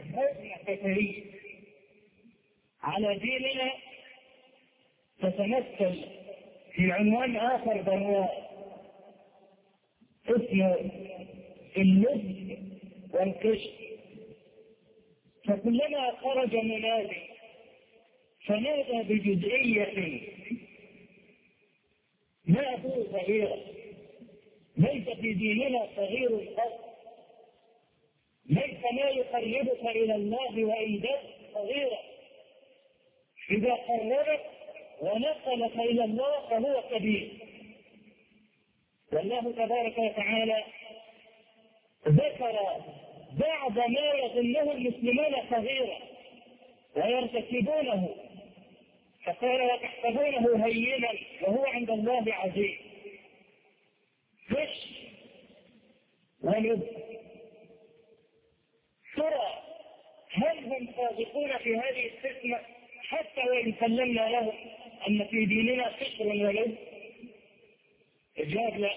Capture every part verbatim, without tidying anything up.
هجمة فترية على ديننا تتمثل في عنوان آخر ضروري اسمه اللب والكشف. فكلما خرج منادي فنادى بجزئية ما هو صغيرة، ليس في ديننا صغير القصد، ليس ما يقربك إلى الله وإيدك صغيرة، إذا قربك ونقلك إلى الله فهو كبير. والله تبارك وتعالى ذكر بعض ما يظنه المسلمون صغيرا ويرتكبونه، فقال وتحسبونه هينا وهو عند الله عظيم. فش ولب. ترى هل هم صادقون في هذه القسمة حتى وإن سلمنا لهم أن في ديننا فشر ولب؟ الجواب لا.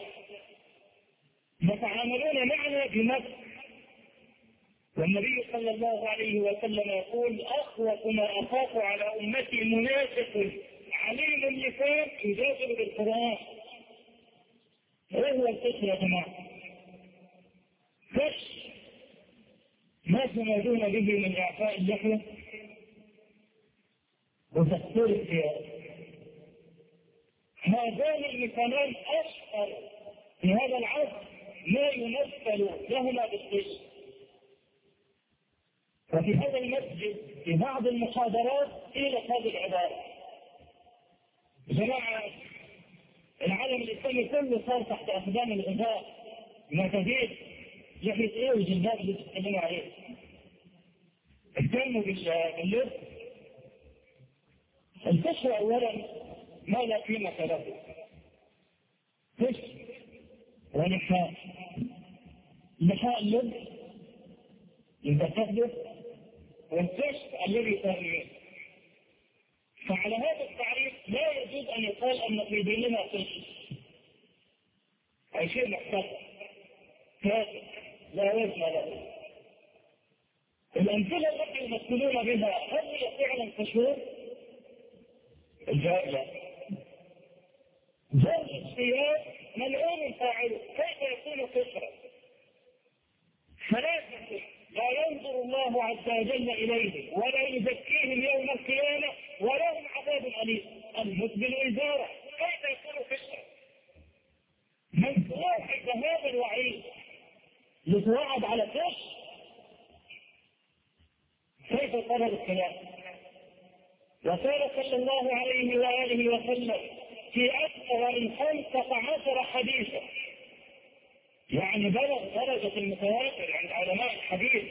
يتعاملون معنا بنفس، والنبي صلى الله عليه وسلم يقول أخوف ما أخاف على أمتي منافق عليم اللسان يجادل بالقرآن. ايه هو الفشل يا جماعة؟ فش ما تنادون به من إعفاء اللحية وتكسير الثياب. هذان المثالان أشهر في هذا العصر ما يمثل لهما بالفشل. وفي هذا المسجد في بعض المحاضرات قيلت هذه العبارة: جماعة العالم الإسلامي كله صار تحت أقدام الغذاء معتدين، لحية إيه والجلباب اللي تتكلموا عليه؟ اهتموا باللب. الفشل أولا ما لا قيمة له، فشل ونحاء. نحاء اللب يبقى تهدف، والفشل الذي تهدف. فعلى هذا التعريف لا يجوز أن يقال أن في ديننا فشل، أي شيء محتاج كافر لا وزن له. الأمثلة التي يمثلون بها هل هي فعلا فشل؟ الجواب لا. جر الثياب ملعون فاعله، كيف يكون فشلا؟ ثلاثة لا ينظر الله عز وجل إليهم ولا يزكيهم يوم القيامة ولهم عذاب أليم. المسبل إزارة كيف يكون فشلا؟ من واحد هذا الوعيد يتوعد على فش، كيف قرر الكلام؟ وقال صلى الله عليه وآله وسلم في أكثر من خمسة عشر حديثا، يعني بلغ درجة المتواتر عند علماء الحديث،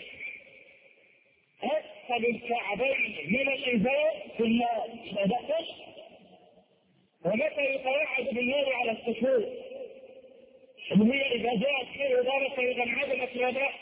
أسفل الكعبين من الإزار في النار. هذا فش. ومتى يتوعد بالنار على السفور؟ اللي هي إذا جاءت خير ودارت إذا انعدمت الوباء.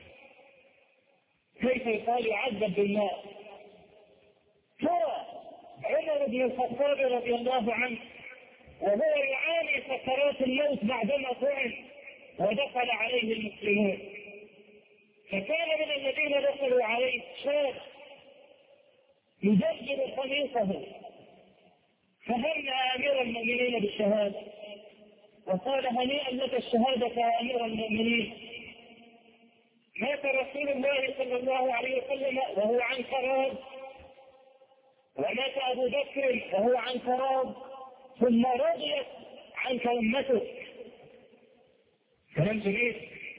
كيف يقال يعذب بالنار؟ ترى عمر بن الخطاب رضي الله عنه وهو يعاني سكرات الموت بعدما طعن ودخل عليه المسلمون، فكان من الذين دخلوا عليه شاب يجدد قميصه، فهنأ أمير المؤمنين بالشهادة وقال هنيئا لك الشهادة يا أمير المؤمنين. مات رسول الله صلى الله عليه وسلم وهو عن فراغ، ومات أبو بكر وهو عن فراغ، ثم رضيت عنك أمته. كلام جميل.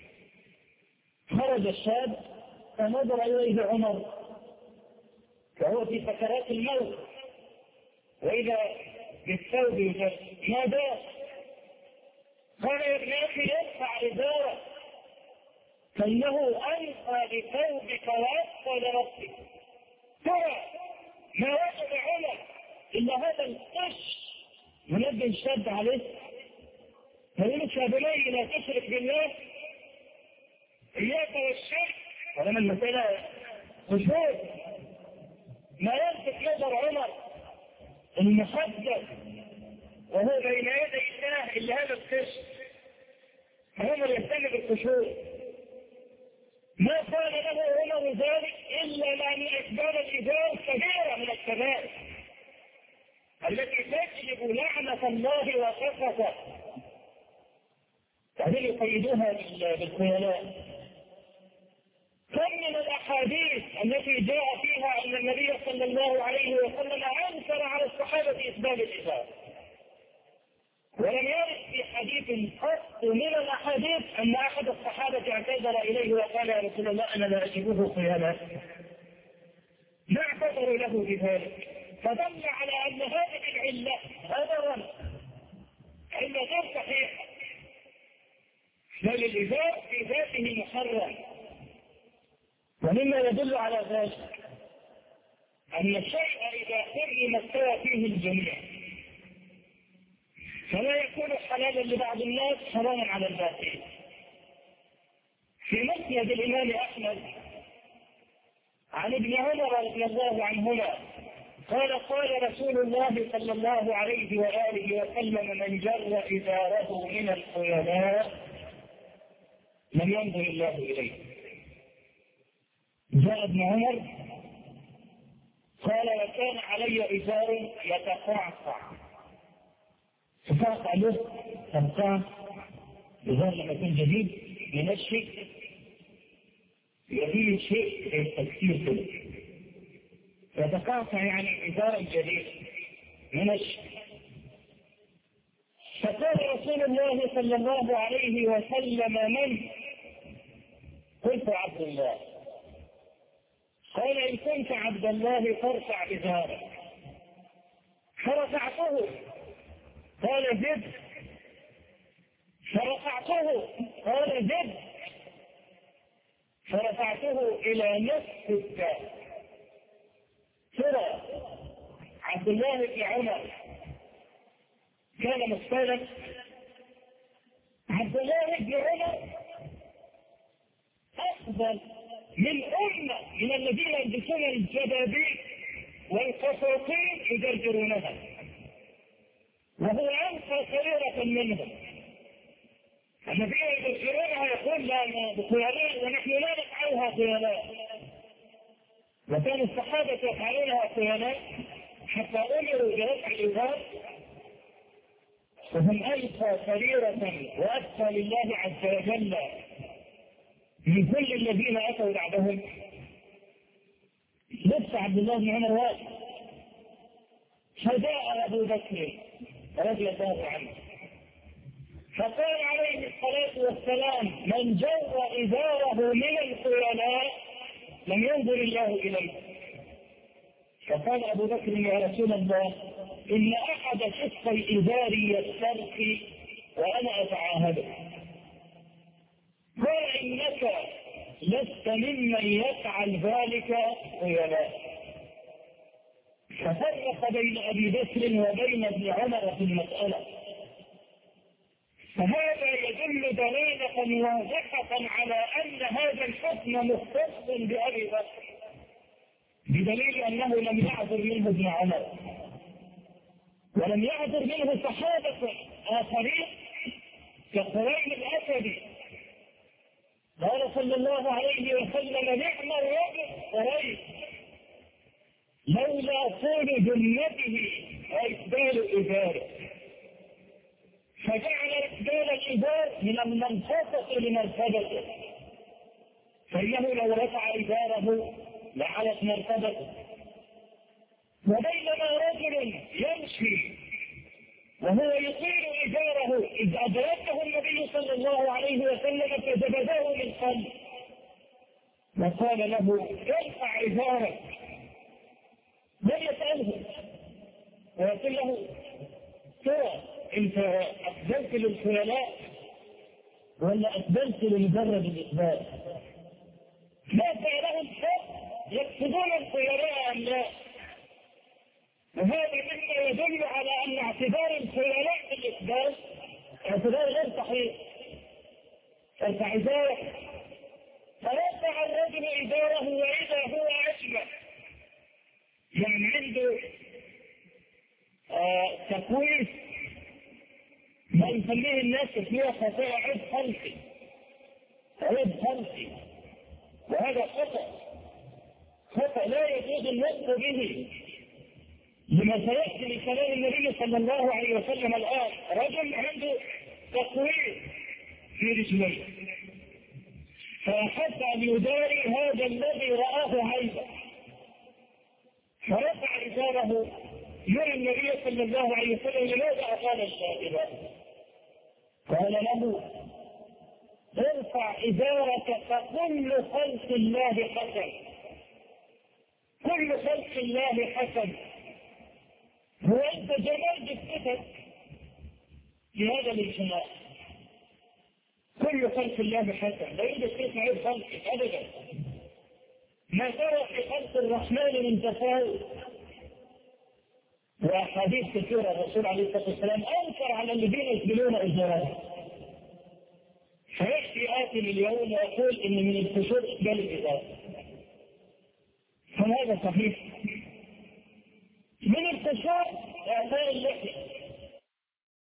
خرج الشاب فنظر إليه عمر وهو في سكرات الموت، وإذا بالثوب ناداه قال يا ابن أخي ارفع إزارك فإنه ألقى بثوبك وأسفل رأسك. ترى ما وجد عمر إلا هذا القش منبه الشاب عليه. فيقول يا بني لا تشرك بالله، إياك والشرك. ولما المسألة خشوع ما يلفت نظر عمر المحدث وهو بين يدي الله إلا هذا القش. عمر يهتم بالخشوع. ما قال له عمر ذلك على أن إسبال الإزار كبيرة من الكبائر التي تجلب لعنة الله وسخطه. هذه يقيدوها بالخيلاء. كم من الأحاديث التي جاء فيها أن النبي صلى الله عليه وسلم أنكر على الصحابة إسبال الإزار، ولم يرد في حديث قط من الأحاديث أن أحد الصحابة اعتذر إليه وقال يا رسول الله أنا لا أجده خيلاء، ما اعتذروا له بذلك. فدل على أن هذه العلة هذا علة غير صحيحة، بل الإزار في ذاته محرم. ومما يدل على ذلك أن الشيء إذا حرم استوى فيه الجميع، فلا يكون حلالا لبعض الناس حراما على الباقين. في مسند الإمام أحمد عن ابن عمر رضي الله عنهما قال قال رسول الله صلى الله عليه وآله وسلم من جر إزاره من الخيلاء لم ينظر الله إليه. جاء ابن عمر قال وكان علي إزار يتقعقع، تقعقع له تقعقع إزار لما يكون جديد ينشي يفيه شيء التكسير كله، يتقاطع يعني إزار جديد ينشي. فقال رسول الله صلى الله عليه وسلم من؟ قلت عبد الله. قال إن كنت عبد الله فارفع إزارك. فرفعته قال زد، فرفعته قال زد، فرفعته إلى نصف الكعب. ترى عبد الله بن عمر كان مختلف؟ عبد الله بن عمر أفضل من أمة من الذين يلبسون الجبابيك والقساطين يجرجرونها، وهو أنقى سريرة منهم. الذين يجرجرونها يقول لا بخيلاء ونحن لا نفعلها خيلاء، وكان الصحابة يفعلونها خيلاء حتى أمروا برفع الإزار، وهم ألقى سريرة وأتقى لله عز وجل من كل الذين أتوا بعدهم. لبس عبد الله بن عمر واجب. فجاء أبو بكر رضي الله عنه فقال عليه الصلاة والسلام من جر إزاره من الخيلاء لم ينظر الله إليه. فقال أبو بكر يا رسول الله إن أحد شق الإزار يسترخي وأنا أتعاهده. قال إنك لست ممن يفعل ذلك خيلاء. ففرق بين أبي بكر وبين ابن عمر في المسألة. فهذا يدل دلالة واضحة على أن هذا الحكم مختص بأبي بكر، بدليل أنه لم يعذر منه ابن عمر ولم يعذر منه صحابة آخرين كقرين الأسدي. قال صلى الله عليه وسلم نعم الرجل قرين لولا طول جنته وإسبال إزاره. فجعل إسبال الإزار من المنخفض لمرتبته، فإنه لو رفع إزاره لعلت مرتبته. وبينما رجل يمشي وهو يطيل إزاره إذ أدركه النبي صلى الله عليه وسلم فجبده من قلب وقال له ارفع إزارك، لم يسأله ويقول له ترى انت أقبلت للخيلاء ولا أقبلت لمجرد الإقبال؟ ما سألهم حق يقصدون الخيلاء أم لا؟ وهذا مما يدل على أن اعتبار الخيلاء بالإقبال اعتبار غير صحيح. ارفع إزارك، فرفع الرجل إزاره وإذا هو أجمل، يعني عنده آه تكويس ما يسميه الناس فيها خطأ عيب خلقي، عيب خلقي، وهذا خطأ. خطأ لا يجوز النطق به، لما سيأتي من كلام النبي صلى الله عليه وسلم الآن. رجل عنده تقويم في رجليه، فأحب أن يداري هذا الذي رآه عيبا، فرفع إزاره يرى النبي صلى الله عليه وسلم لماذا أقال الشاهد؟ قال له ارفع إزارك فكل خلق الله حسن، كل خلق الله حسن. هو أنت جمال جثتك في هذا الاجتماع، كل خلق الله حسن، لا يوجد شيء عيب خلقك أبدا. ما ترى في خلق الرحمن من تفاوت. وأحاديث كثيرة الرسول عليه الصلاة والسلام أنكر على الذين يسبلون إزارهم. فيأتي آتي اليوم ويقول إن من الفسوق إسبال الإزار، هل هذا صحيح؟ من الفسوق إعطاء اللحية،